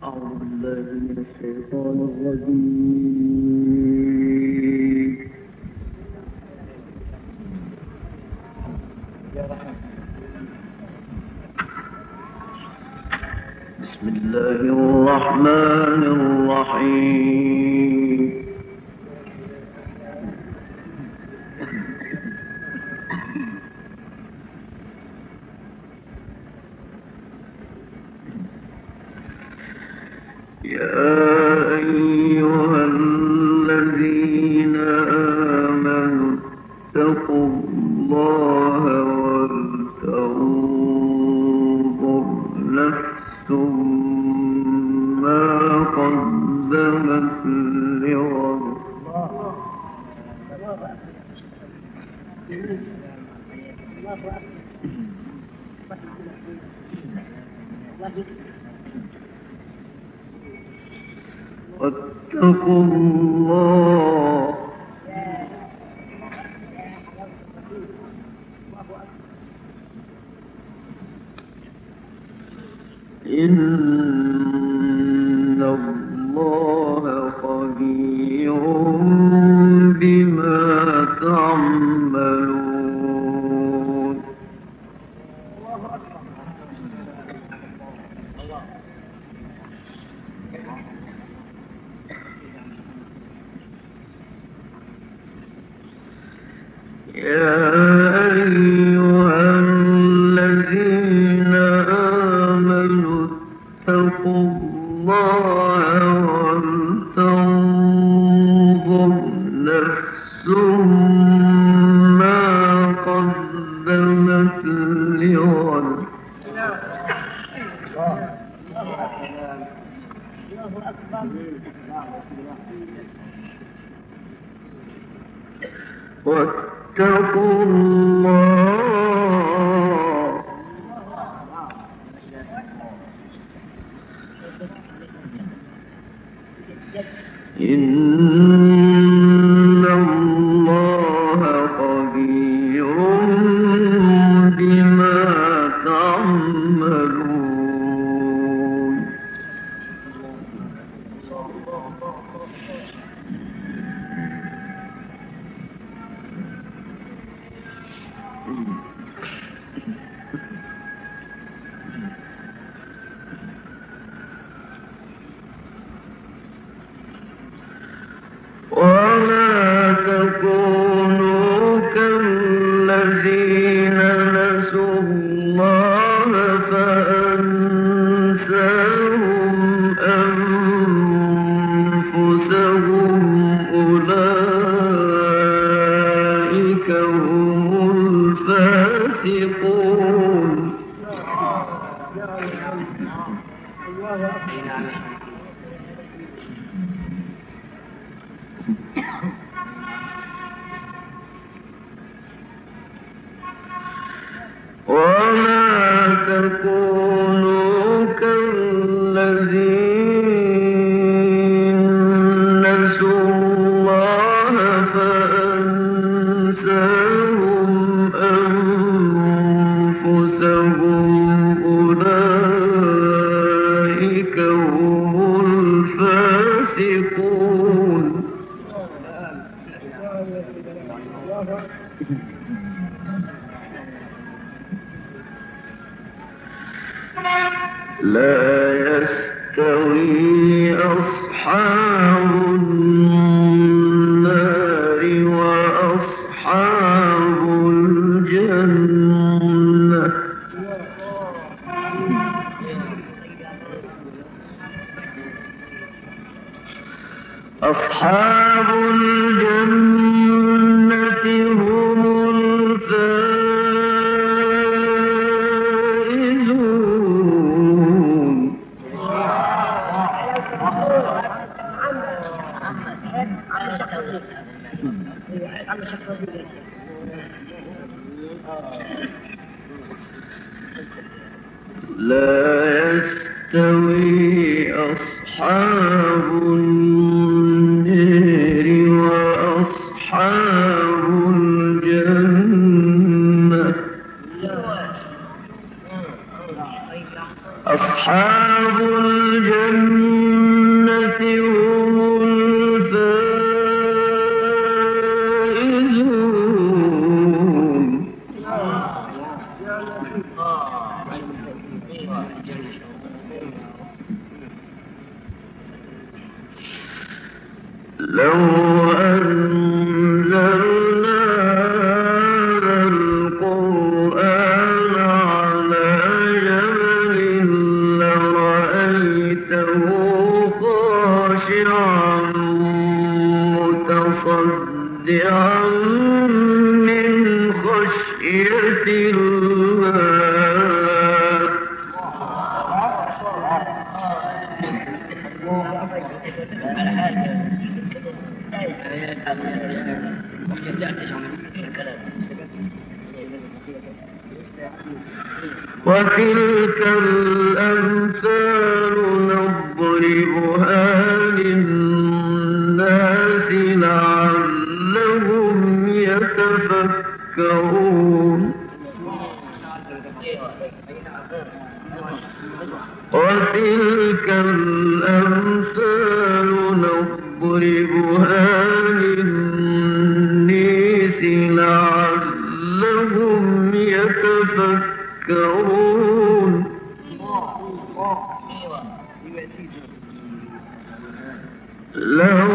أعوذ بالله من الشيطان الرجيم. بسم الله الرحمن الرحيم. يا أيها الذين آمنوا اتقوا الله ولتنظر نفس ما قدمت لغد. واتقوا الله إن الله خبير بما تعملون. يا أيها الذين آمنوا اتقوا الله ولتنظر نفس ما قدمت لغد. واتقوا الله إن الله خبير بما تعملون. ولا تكونوا كالذين نسوا الله فأنساهم أنفسهم أولئك هم الفاسقون. ولا تكونوا كالذين نسوا الله فأنساهم أنفسهم أولئك هم الفاسقون. لا يستوي أصحاب النار وأصحاب الجنة. أصحاب الجنة هم الفائزون. لا يستوي أصحاب النار وأصحاب الجنة. أصحاب الجنة لو أنزلنا القرآن على جبل لرأيته خاشعا متصدعا من خشية الله. وتلك الأمثال نضربها للناس لعلهم يتفكرون. وتلك الأمثال نضربها للناس لعلهم يتفكرون. لو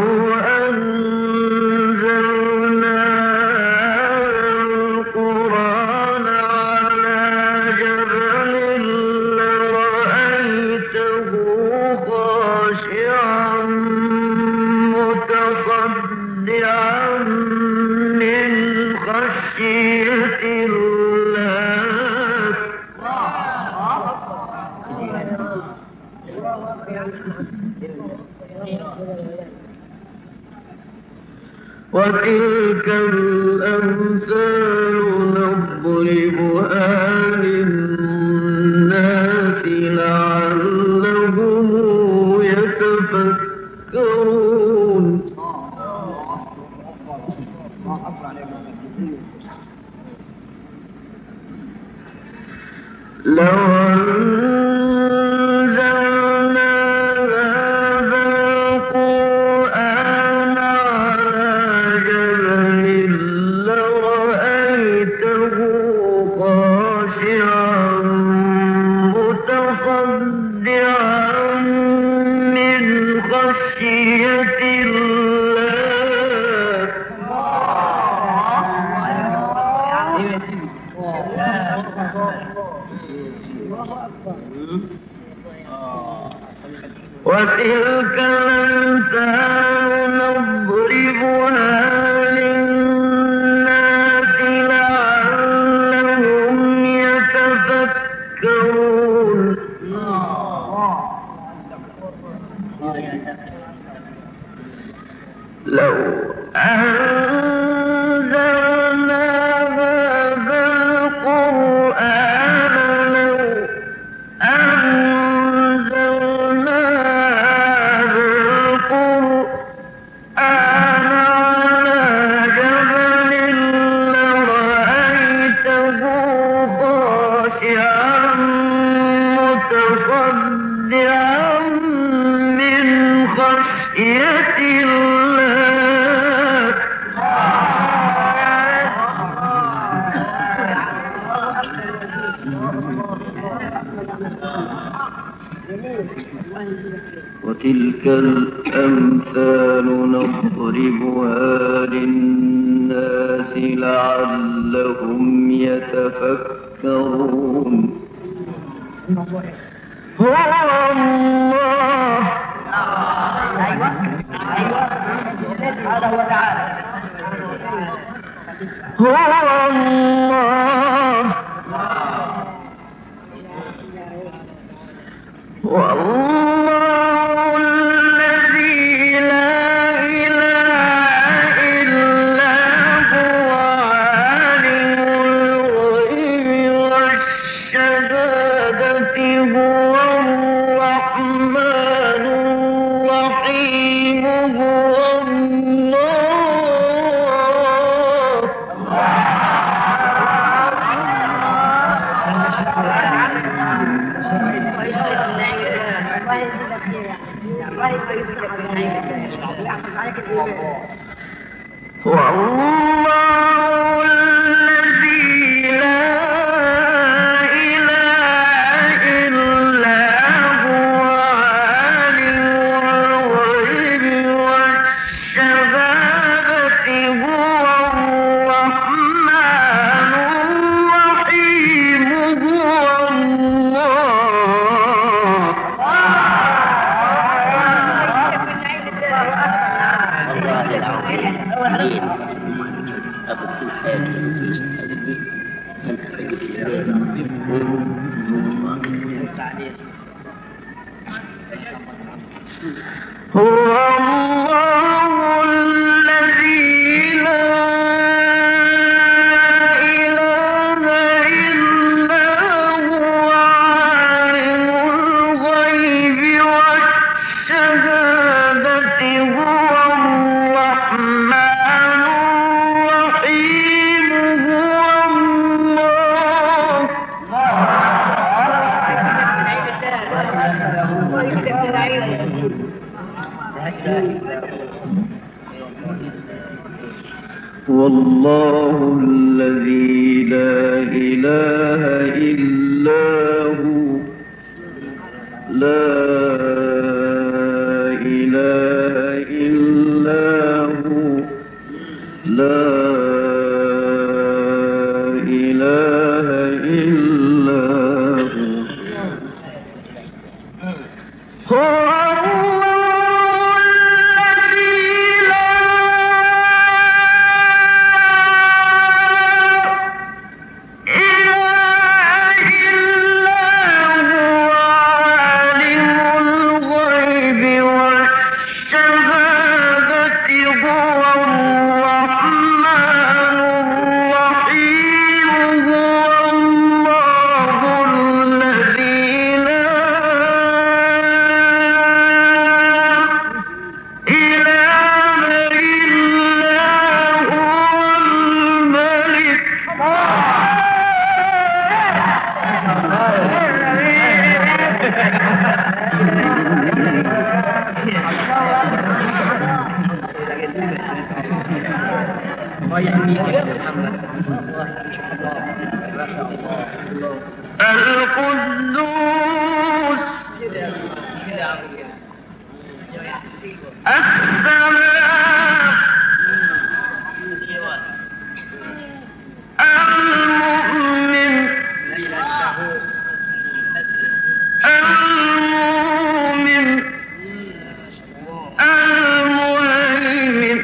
أنزلنا القرآن على جبل لرأيته خاشعا متصدعا من خشية الله. وتلك الأمثال نضربها للناس لعلهم يتفكرون. لو أنزلنا هذا القرآن على جبل لرأيته خاشعا متصدعا من خشية الله. وتلك الأمثال نضربها للناس لعلهم يتفكرون. لو أنزلنا هذا القرآن متصدعا من خشية الله. وتلك الأمثال نضربها للناس لعلهم يتفكرون. هو الله. هذا هو تعالى. هو الله. والله الذي لا إله إلا هو عالم الغيب والشهادة هو الرحمن الرحيم. هو والله الذي لا إله هو الله الذي لا إله إلا هو عالم الغيب والشهادة هو الرحمن الرحيم هو الله والله الذي لا إله إلا هو لا إله إلا هو لا إله إلا هو القدوس السلام المؤمن المؤمن المهيمن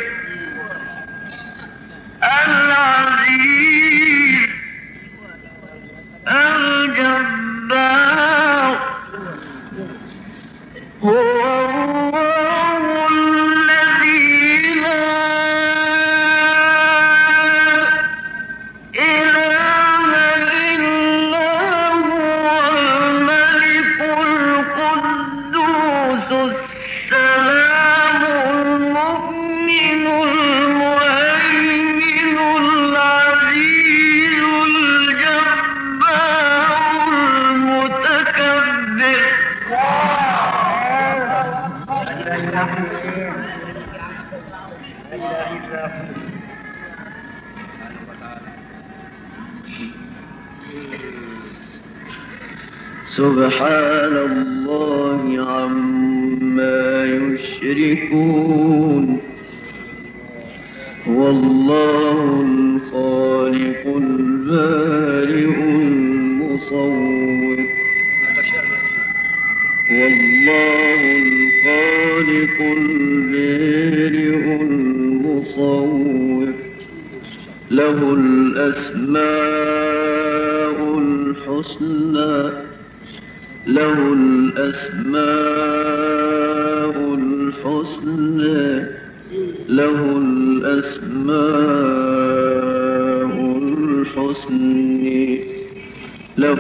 العزيز الجبار هو الله الذي لا إله إلا هو الملك القدوس السلام المؤمن المهيمن العزيز الجبار المتكبر سبحان الله عما يشركون هو الله الخالق البارئ المصور والله الخالق البارئ المصور له الأسماء الحسنى له الأسماء الحسنى له الأسماء الحسنى له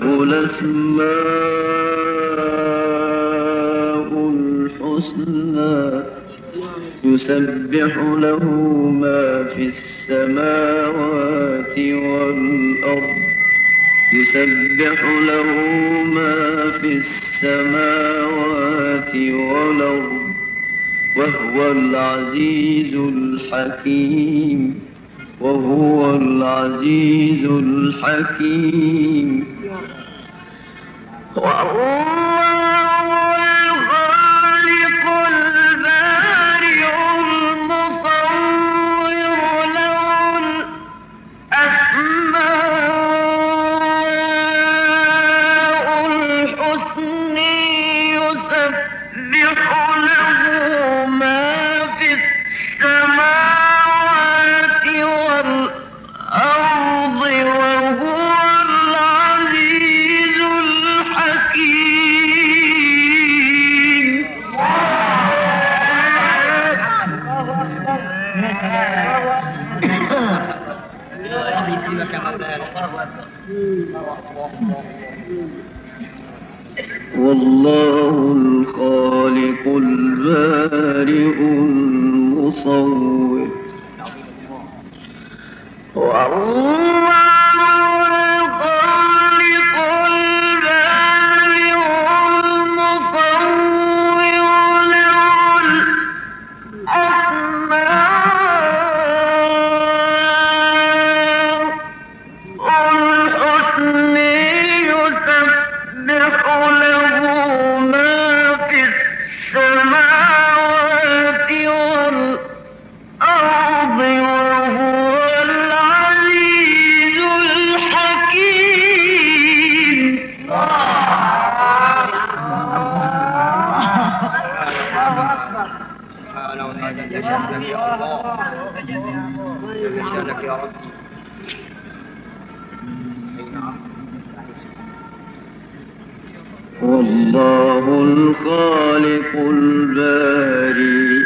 الأسماء الحسنى يسبح له ما في السماوات والأرض يسبح له ما في السماوات والأرض وهو العزيز الحكيم وهو العزيز الحكيم والله الخالق البارئ المصور والله الخالق البارئ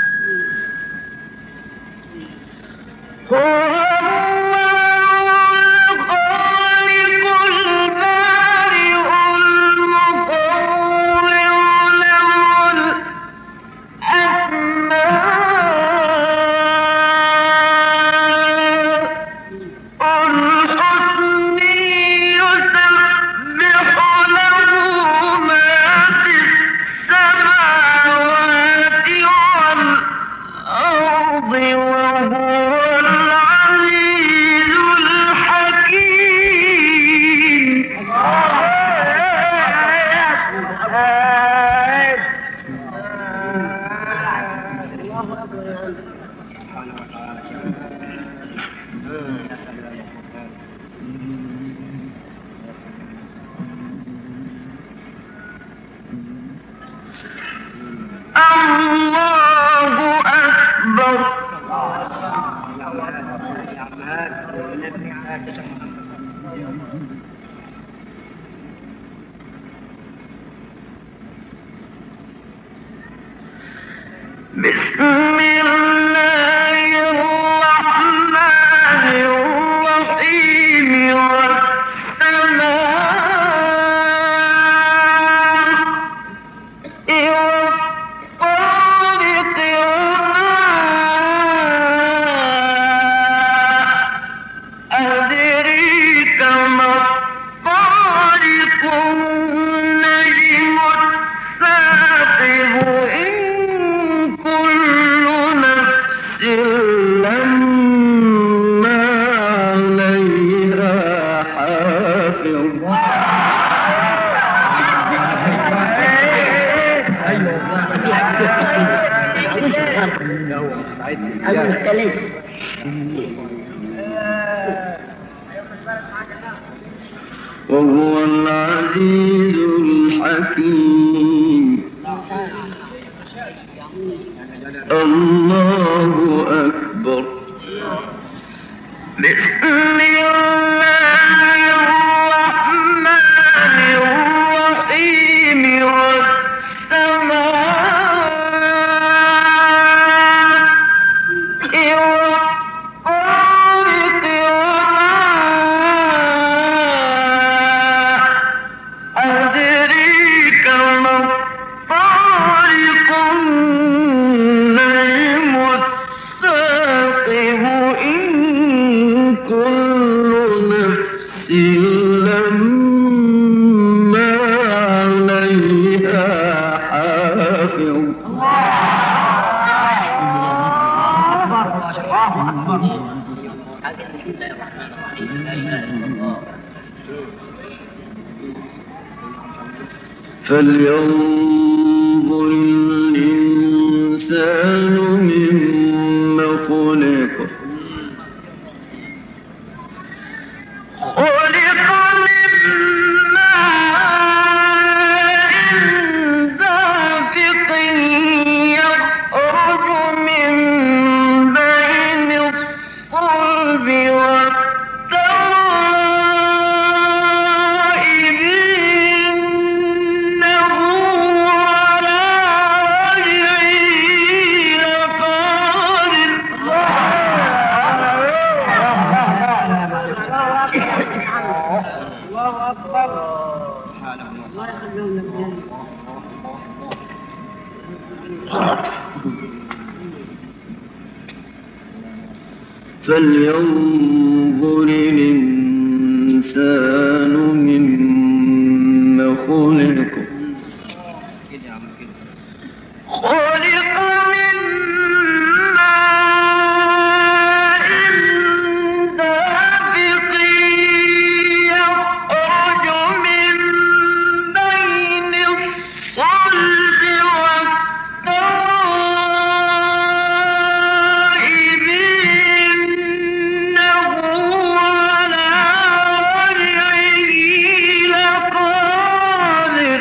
بسم الله الرحمن الرحيم والسماء والطارق وما أدريك ما الطارق النجم الثاقب إن كل نفس لما عليها حافظ وهو العزيز الحكيم الله أكبر بسم الله الرحمن الرحيم والسماء والطارق وما أدريك ما الطارق النجم الثاقب إن كل نفس لما عليها حافظ فلينظر الإنسان مما خلق خلق من ماء دافق يخرج من بين الصلب والترائب إنه على وجهه فلينظر الإنسان مما خلق خلق من ماء دافق يخرج من بين الصلب والترائب إنه على رجعه لقادر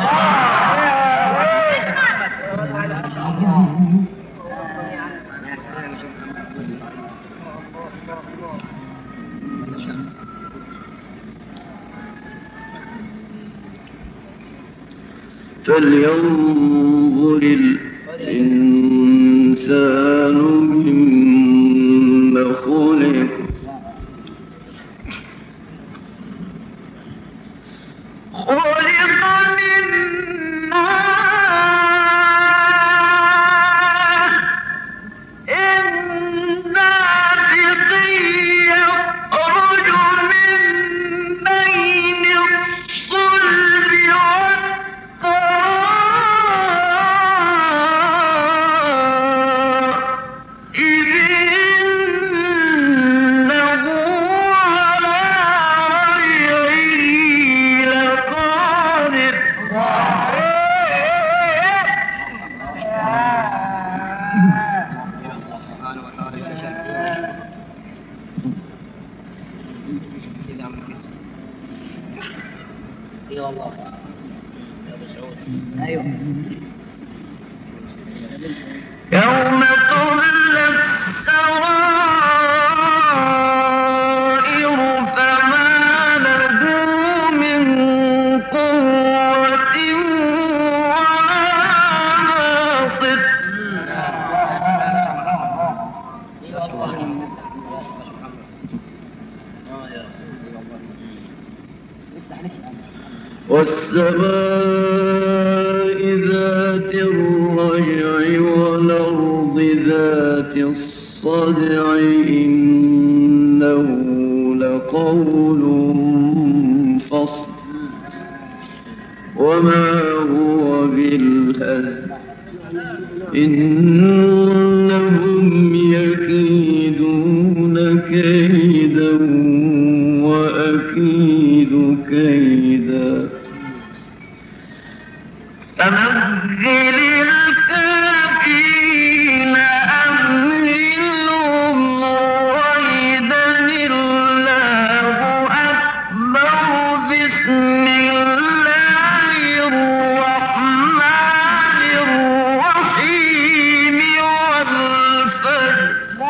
فلينظر الإنسان مما خلق خلق من ماء دافق يخرج من بين الصلب والترائب إنه على رجعه لقادر يوم تبلى السرائر فما له من قوة ولا ناصر والسماء ذات الرجع والأرض ذات الصدع إنه لقول فصل وما هو بالهزل إنهم يكيدون كيدا وأكيد كيدا فمهل الكافرين أمهلهم رويدا الله أكبر بسم الله الرحمن الرحيم والفجر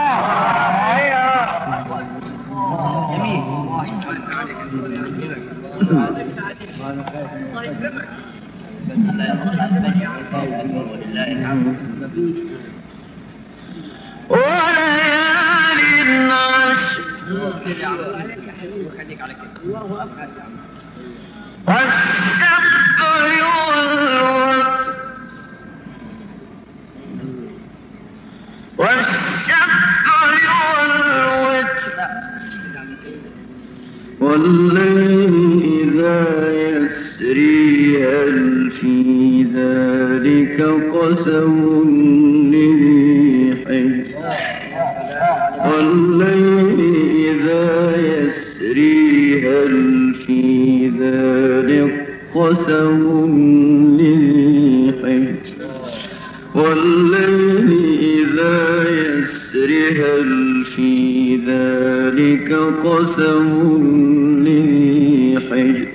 وليال عشر والشفع والوتر والليل إذا يسري هل في ذلك قسم لذي حجر والليل إذا يسري هل في ذلك قسم لذي حجر والليل إذا يسري هل في ذلك قسم لذي حجر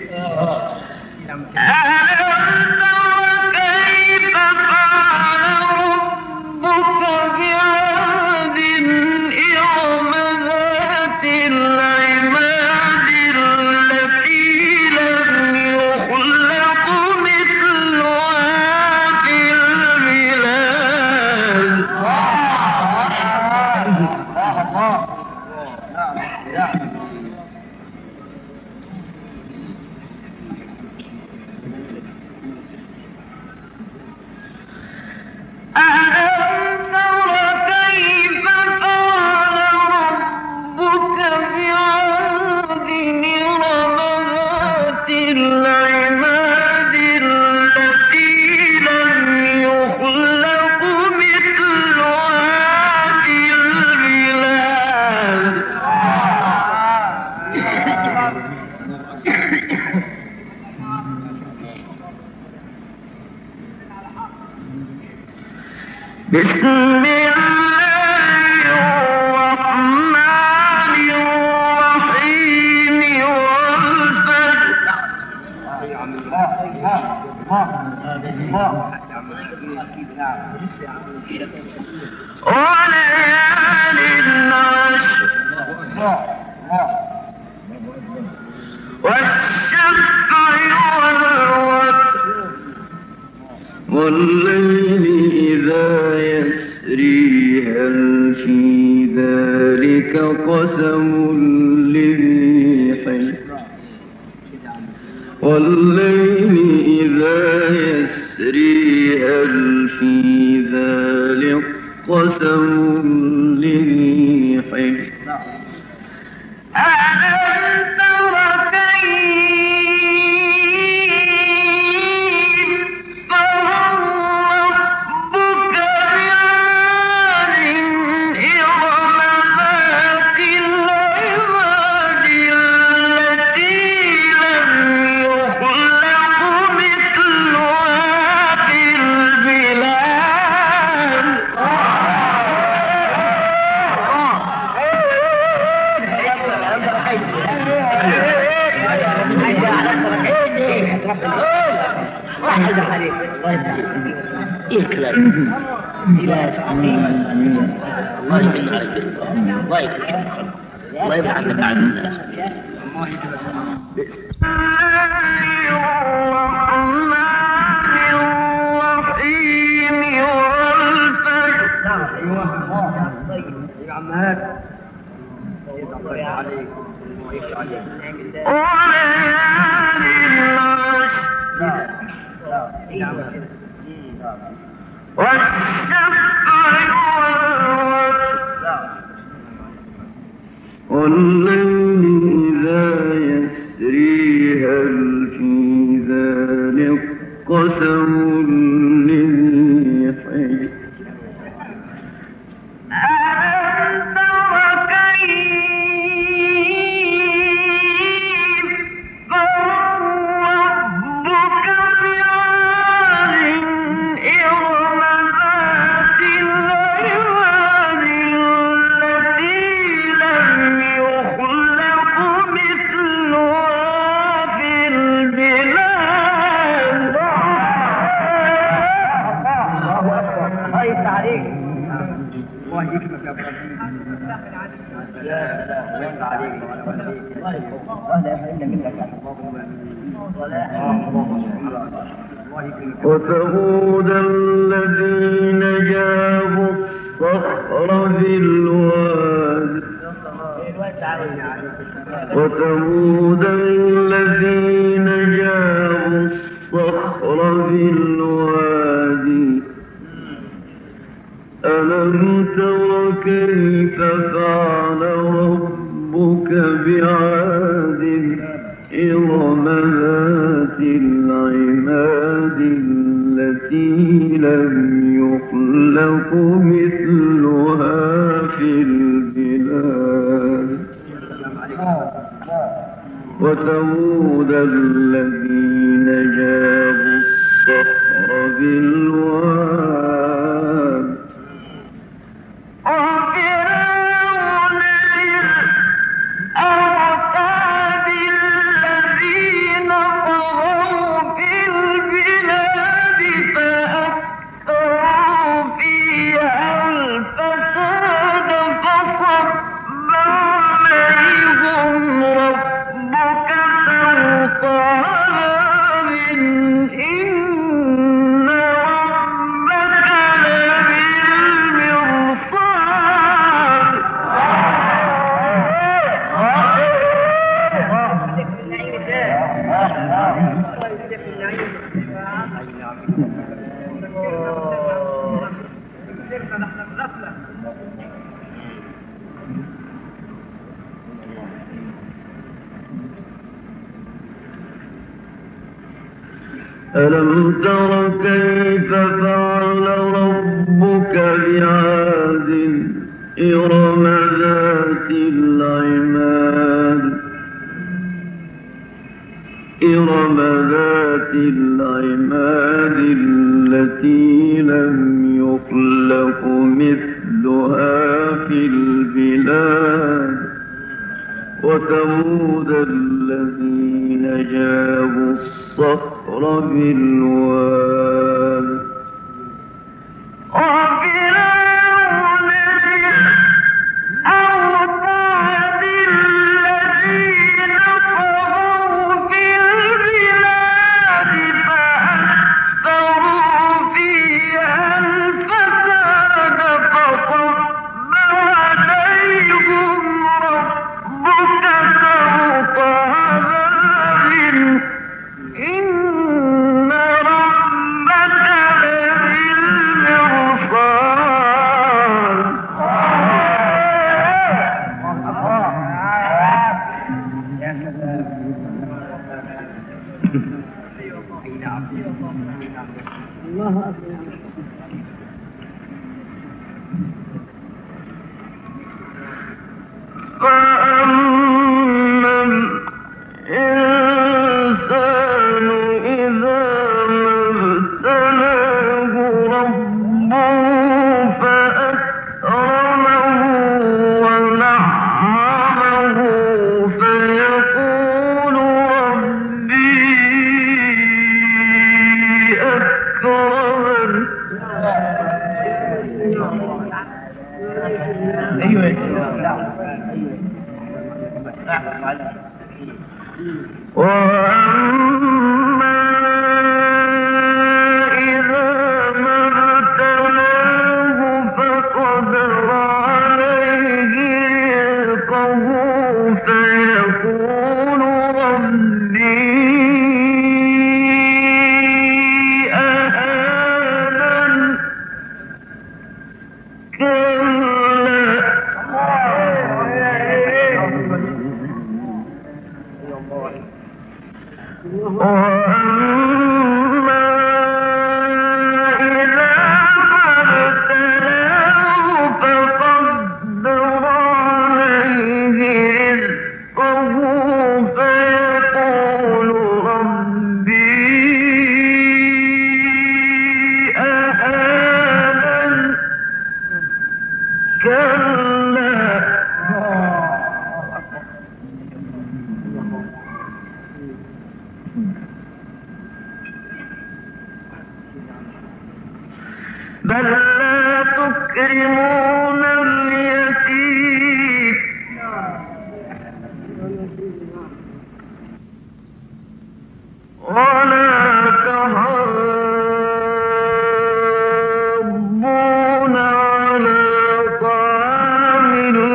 كيف فعل ربك بعاد إرم ذات العماد التي لم يخلق مثلها في البلاد بسم الله الرحمن الرحيم وليال العشر والشفع والوتر والليل إذا يسري هل في ذلك قسم لذي حجر والليل إذا يسري هل في ذلك قسم لذي حجر ألم تر كيف فعل ربك بعاد إرم ذات العماد التي لم يخلق مثلها في البلاد واحد عليك الله يفتح ايه كلام لا سمين الله يفتح عليك الله يفتح الله يفتح عنك عن الناس والليل إذا يسري هل في ذلك قسم لذي حجر ألم تر كيف فعل ربك بعاد إرم ذات العماد التي لم يخلق مثلها في البلاد الله يفتح عليك الله يكرمك يا ابراهيم. يا سلام الله يفتح عليك وهذا يحرمنا منك يا وثمود الذين جابوا الصخر بالواد وثمود الذين جابوا الصخر بالوادي ألم تر كيف فعل ربك بعاد إرم ذات العماد التي لم يخلق مثلها في البلاد وثمود الذين جابوا الصخر بالواد وفرعون الأوتاد الذين طغوا في البلاد فأكثروا فيها الفساد فصب عليهم ربك سوط عذاب إن ربك لبالمرصاد ألم تر كيف فعل ربك بعاد إرم ذات العماد إرم ذات العماد التي لم يخلق الله أكبر. فأما الإنسان إذا ما ابتلاه ربه فأكرمه ونعمه فيقول ربي أكرمن. أيوة يا سيدي. وأما إذا ما ابتلاه فقدر عليه رزقه فيقول ربي أهانن. وأما إذا ما ابتلاه فقدر عليه رزقه فيقول ربي أهانن. كلا بل لا تكرمون اليتيم ولا تحاضون على طعام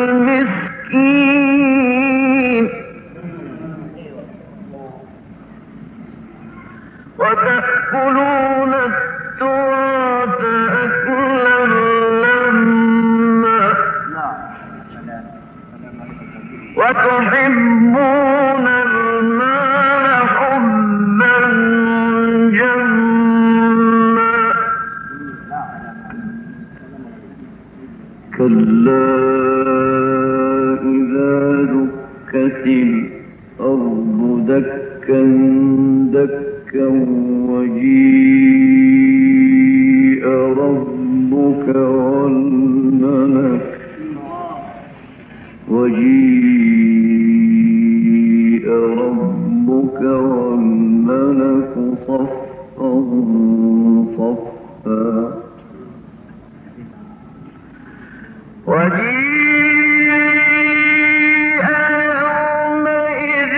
المسكين وتأكلون التراث أكلا لما وتحبون المال حبا جما كلا إذا دكت الأرض دكا دكا وجيء ربك والملك صفا صفا وجيء يومئذ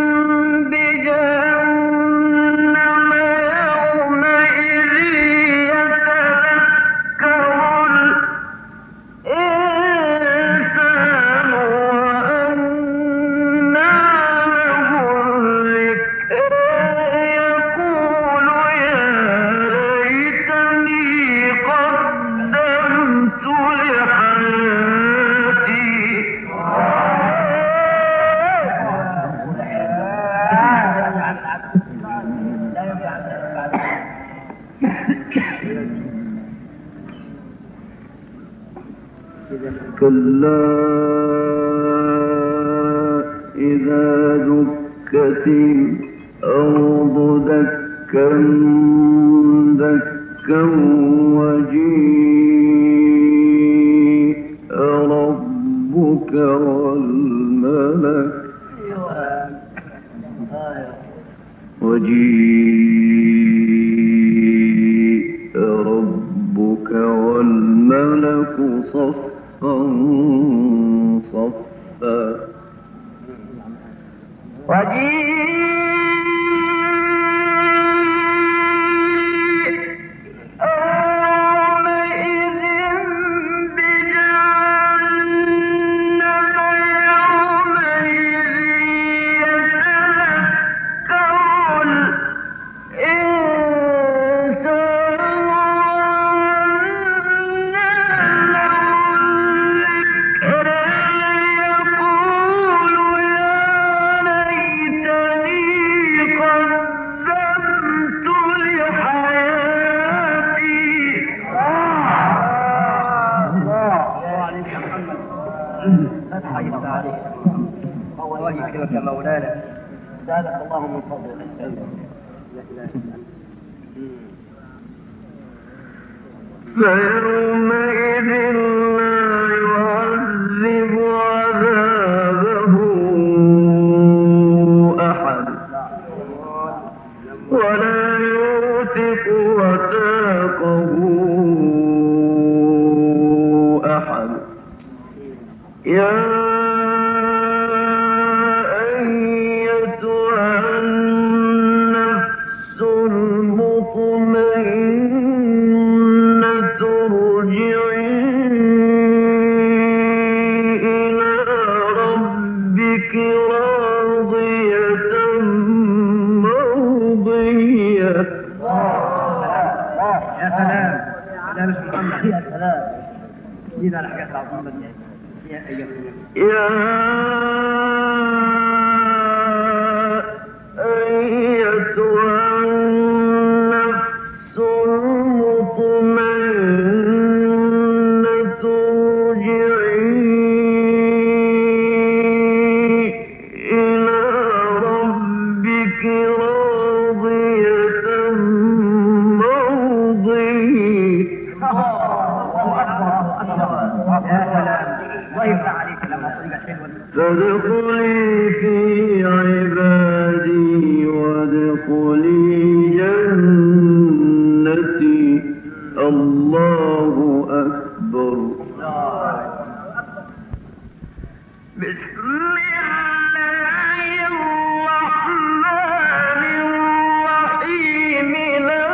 بجهنم يومئذ يتذكر الإنسان وأنى له الذكرى يقول يا ليتني قدمت لحياتي كلا إذا دكت الأرض دكا دكا وجيء ربك والملك صفا صفا يقول يا ليتني الله يكرمك يا مولانا. زادك الله من فضله. فيومئذ لا يعذب عذابه أحد ولا يوثق وثاقه أحد. يا جينا الحاجات العظيمة دي يا أيها النفس المطمئنة ارجعي إلى ربك راضية مرضية. يا سلام الله يفتح عليك لما طريقة حلوة. فادخلي في عبادي وادخلي جنتي. الله أكبر. بسم الله الرحمن الرحيم. لا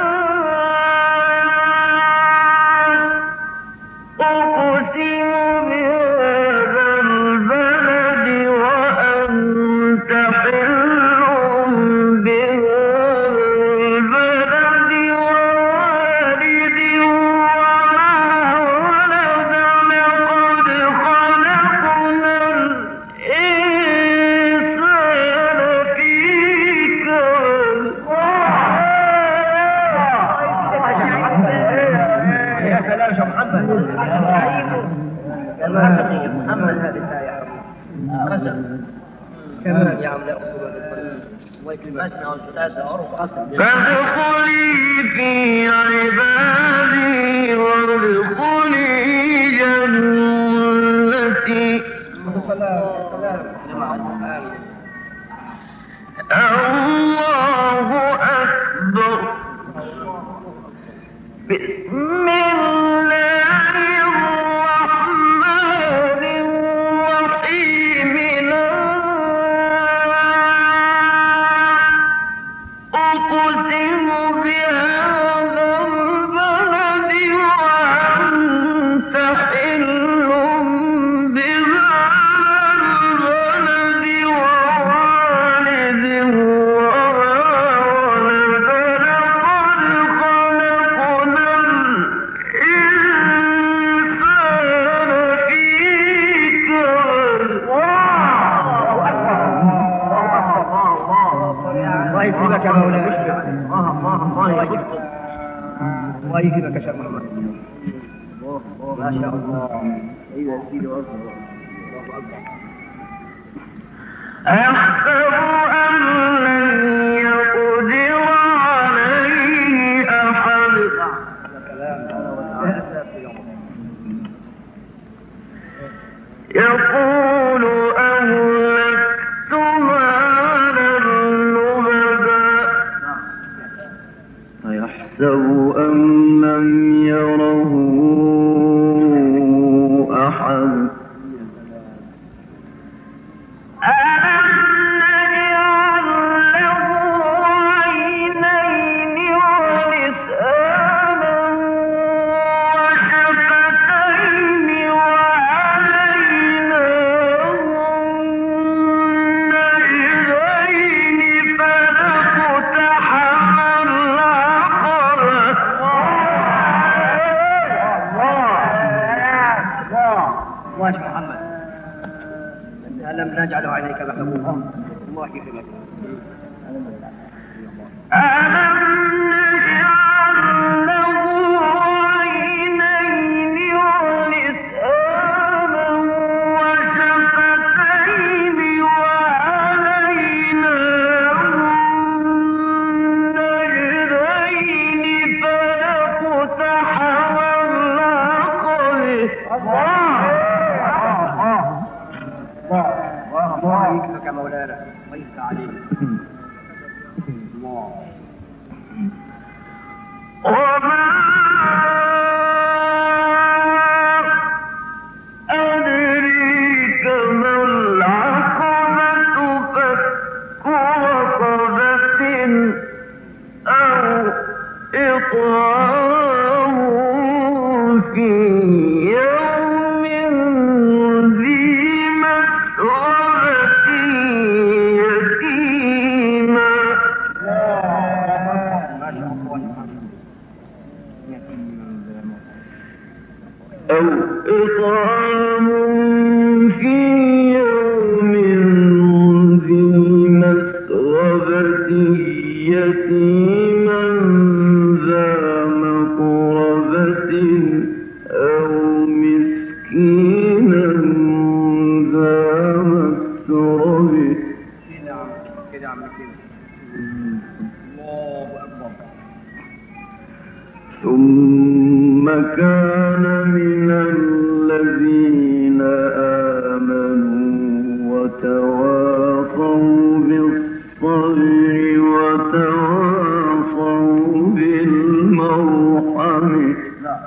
أقسم بهذا البلد وأنت حل بهذا البلد ووالد وما ولد. لقد خلقنا الإنسان في كبد. يا سلام يا محمد. محمد هذه الآية قسم كمان يعمل فادخلي في عبادي وادخلي جنتي. الله أكبر. بسم الله الرحمن الرحيم. لا أقسم بهذا البلد وأنت حل بهذا البلد ووالد وما ولد. لقد خلقنا الإنسان في كبد. الله يكرمك يا مولانا. الله يكرمك يا شيخ محمد. ما شاء الله. ايوه سيدي الله اكبر. أيحسب أن لن يقدر عليه أحد. يقول أهلكت مالا لبدا. أيحسب أن لم يره أحد. ألم نجعل له عينين ولسانا وشفتين وهديناه النجدين فلاقتحم العقبة. الله يا شيخ محمد. ألم نجعل عينيك محبوبا. الله يكرمك. ألم نجعل له عينين ولسانا وشفتين وهديناه الله يكفيك يا مولانا، الله يفتح عليك. الله وما أدريك ما العقبة فك رقبة أو إطعام في يوم ذي مسغبة يتيما أو إطعام في يوم ذي مسغبة يتيما ذا مقربة أو مسكينا ذا متربة كده يا عم كده. الله أكبر. ثم كان من الذين آمنوا وتواصوا بالصبر وتواصوا بالمرحمة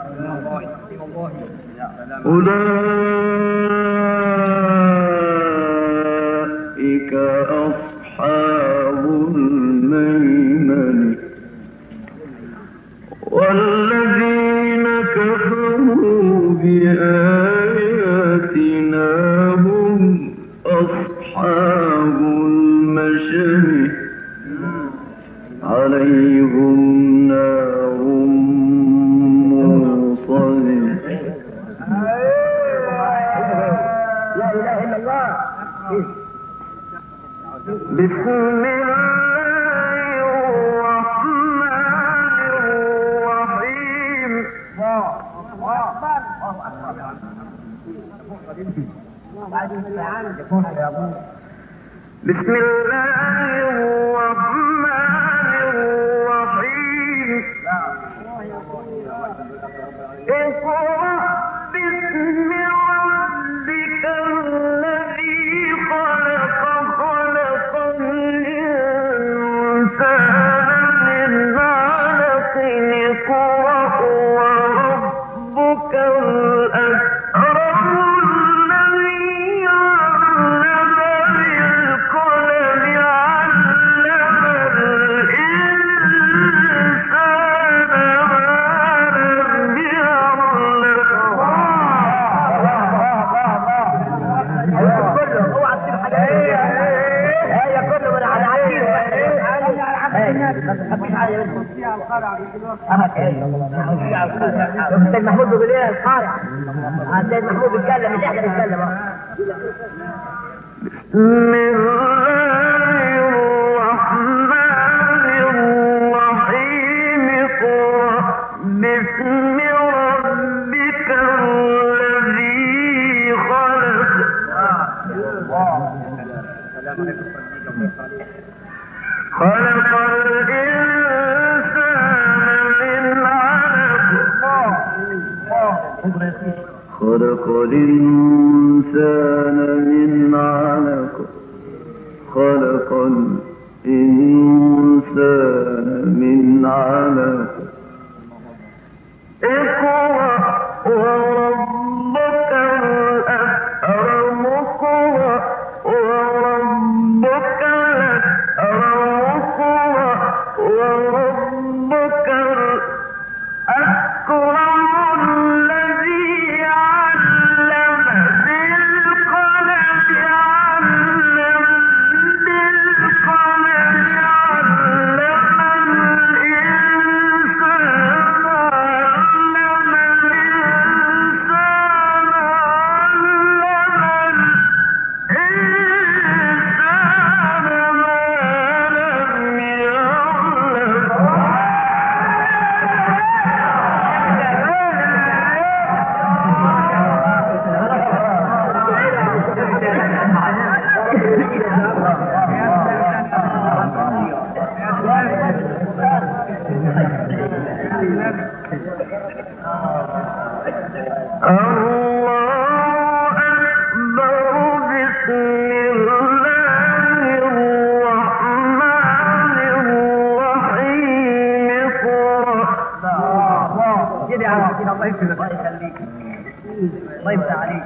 أولئك أصحاب الميمنة والذين كفروا بآياتنا هم أصحاب المشأمة عليهم نار موصدة لا إله إلا الله. بسم الله الرحمن الرحيم بسم الله الرحمن الرحيم اقرأ باسم ربك الذي خلق خلق الإنسان من علق اقرأ وربك الأكرم الذي علم بالقلم علم الإنسان ما لم السيد محمود بيقول القارئ. السيد محمود بيتكلم مش احنا بنتكلم. بسم الله الرحمن الرحيم اقرأ باسم ربك الذي خلق خلق الإنسان من علق خلق الإنسان من علق اقرأ وربك الأكرم اقرأ وربك الأكرم وربك الأكرم الذي علم بالقلم علم بالقلم علم الإنسان علم الله يخليك الله يفتح عليك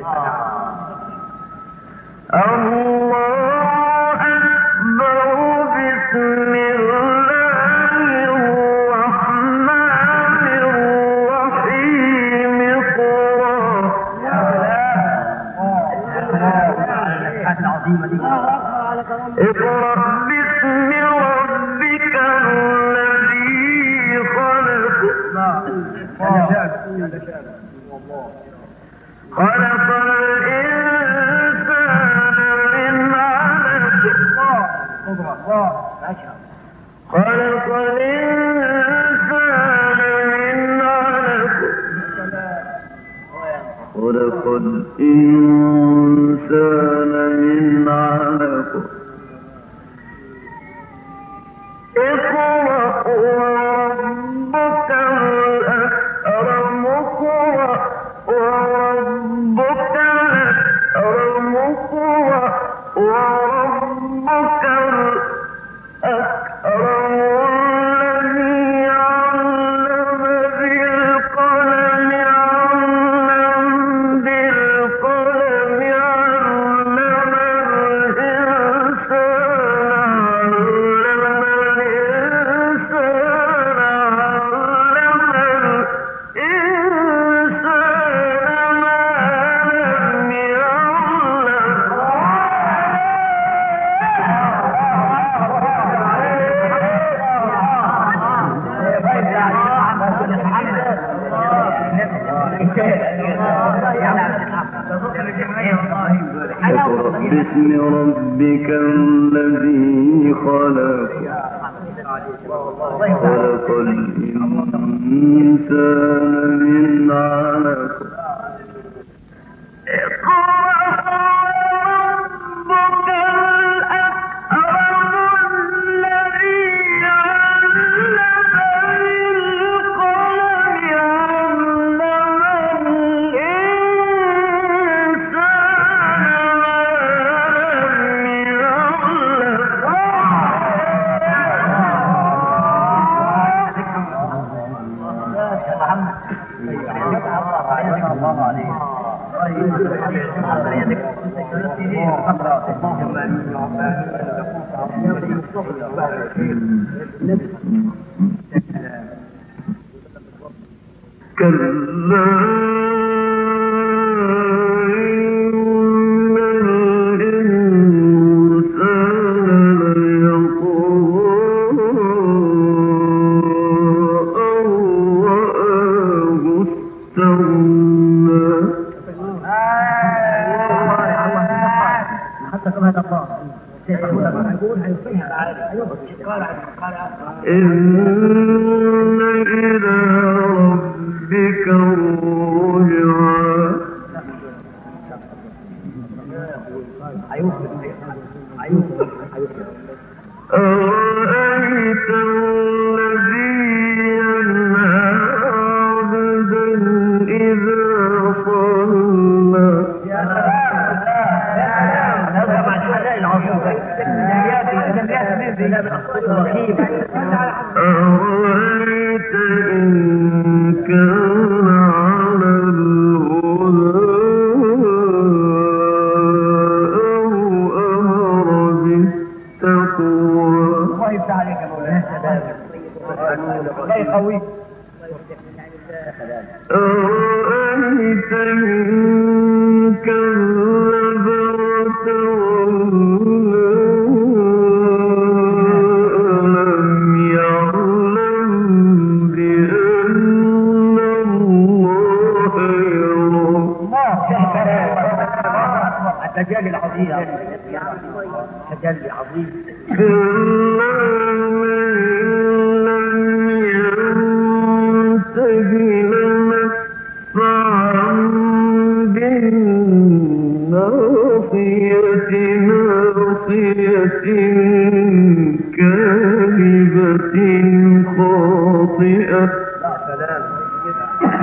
العظيمة دي اقرأ باسم ربك الذي خلق خلق الإنسان من علق خلق الإنسان من علق خلق الإنسان من علق اقرأ وربك الأكرم وربك الأكرم وربك الأكرم الذي علم بالقلم علم بالقلم علم الإنسان اقرأ باسم ربك الذي خلق خلق الإنسان من علق كلا إن الإنسان ليطغى أن رآه استغنى حتى كما تقول إن إلى ربك الرجعى أرأيت الذي ينهى عبدا إذا صلى أرأيت إن كان على الهدى أو أمر بالتقوى الله يفتح عليك يا مولانا الله يقويك أرأيت إن كذب وتولى ألم يعلم بأن الله يرى التجلي العظيم التجلي العظيم كلا لم ينته لنسفعا بالناصية ناصية كاذبة خاطئة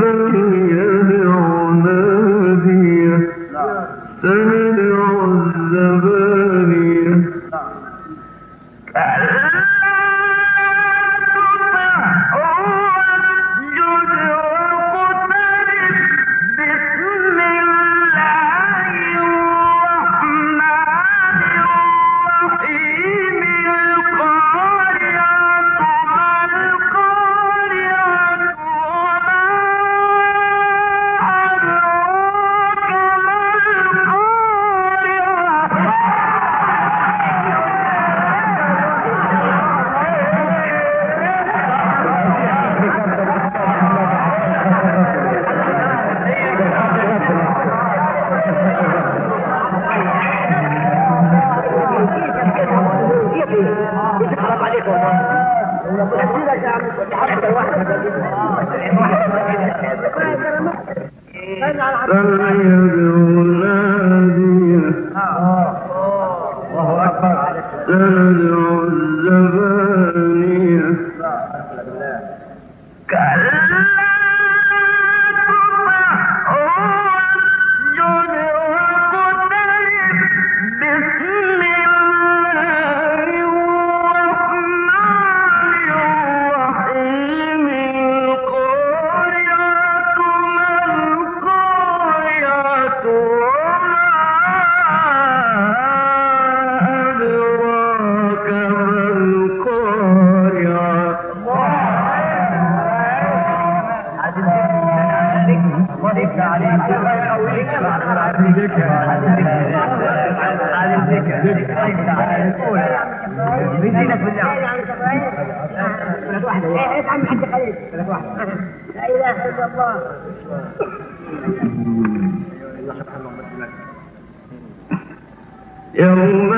يوم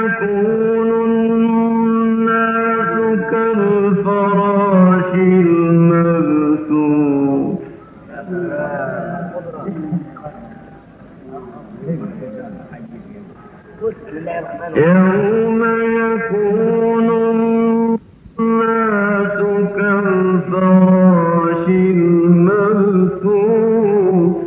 يكون الناس كالفراش المبثوث يوم يكون الناس كالفراش المبثوث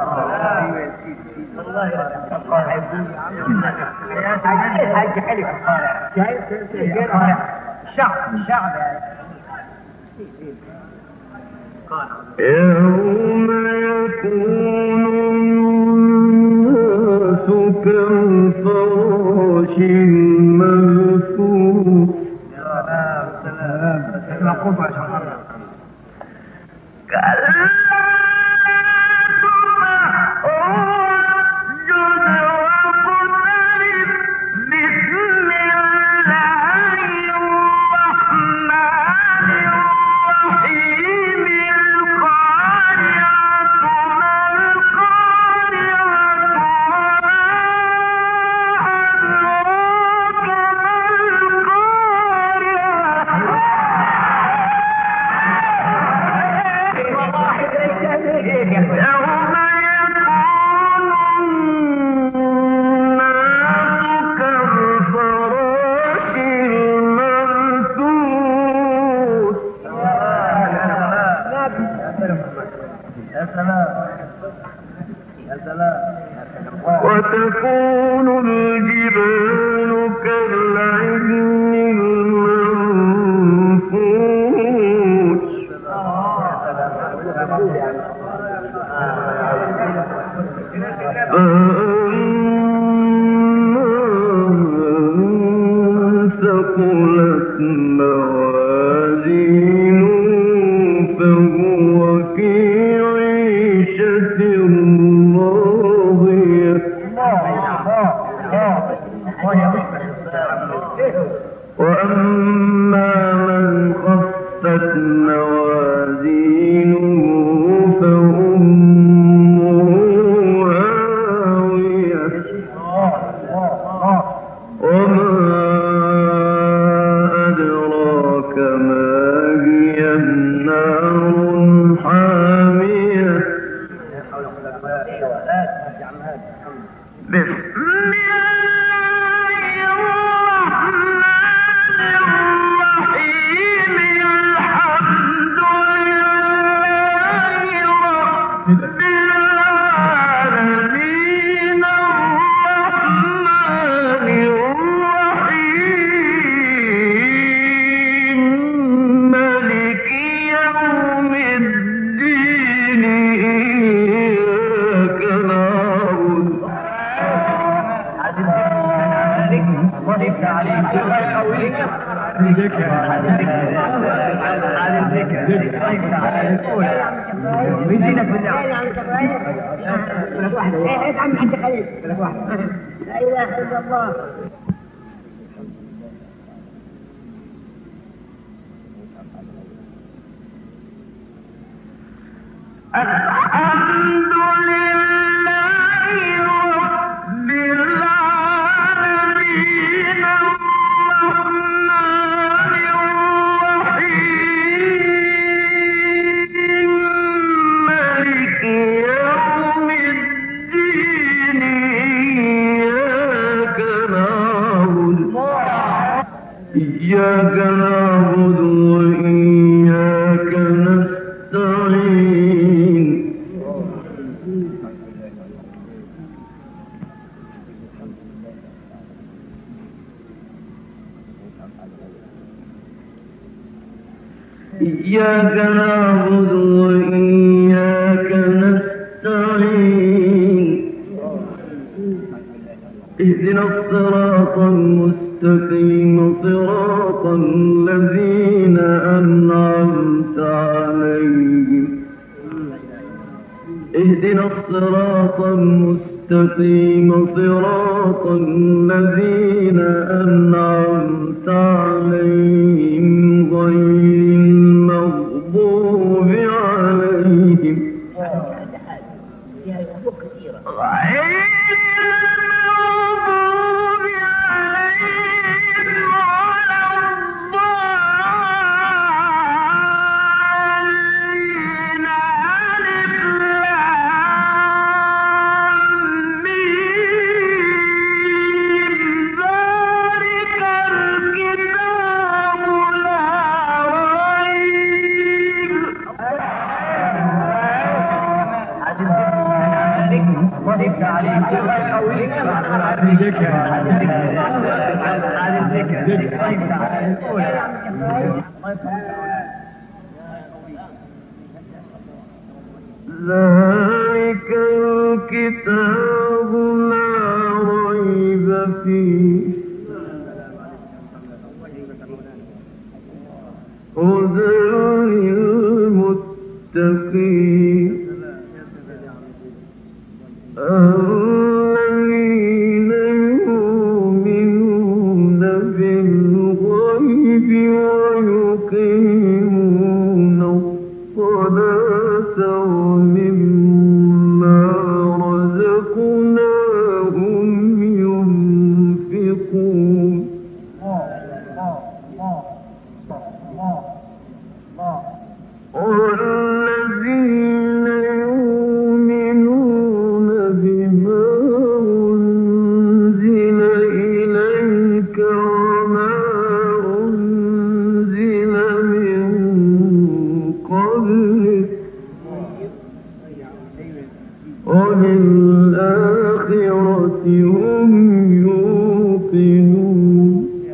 يوم يكون الناس كالفراش المبثوث وتكون الجبال كالعهن المنفوش فأما ثقلت موازينه فهو في عيشة راضية وأما من خفت موازينه فأمه هاوية وما أدراك ما هي نار حامية ويزيدك بالنعم. لك واحدة. ايه عم انت خليل. لك واحدة. لا اله الا الله. الحمد لله رب العالمين الرحمن الرحيم مالك يوم الدين إياك نعبد وإياك نستعين إياك نعبد وإياك نستعين اهدنا الصراط المستقيم صراط الذين أنعمت عليهم اهدنا الصراط المستقيم صراط الذين أنعمت عليهم غير المغضوب عليهم ذلك الكتاب لا ريب فيه هدى للمتقين الذين يؤمنون بالغيب ويقيمون الصلاة ومما رزقناهم ينفقون والذين يؤمنون بما أنزل إليك وما أنزل من قبلك وبالآخرة هم يوقنون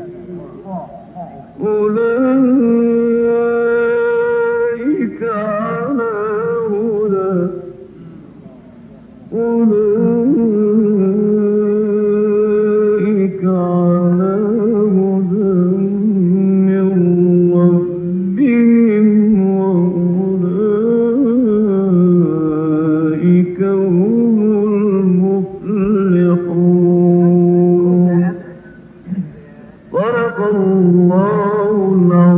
أولئك على هدى أولئك على هدى من ربهم وأولئك هم المفلحون صدق الله العظيم